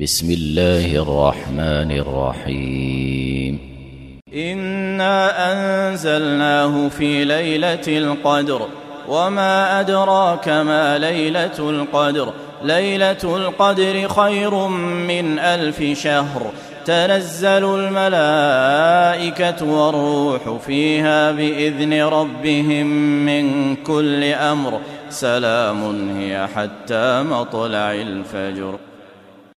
بسم الله الرحمن الرحيم إنا أنزلناه في ليلة القدر وما أدراك ما ليلة القدر ليلة القدر خير من 1000 شهر تنزل الملائكة والروح فيها بإذن ربهم من كل أمر سلام هي حتى مطلع الفجر.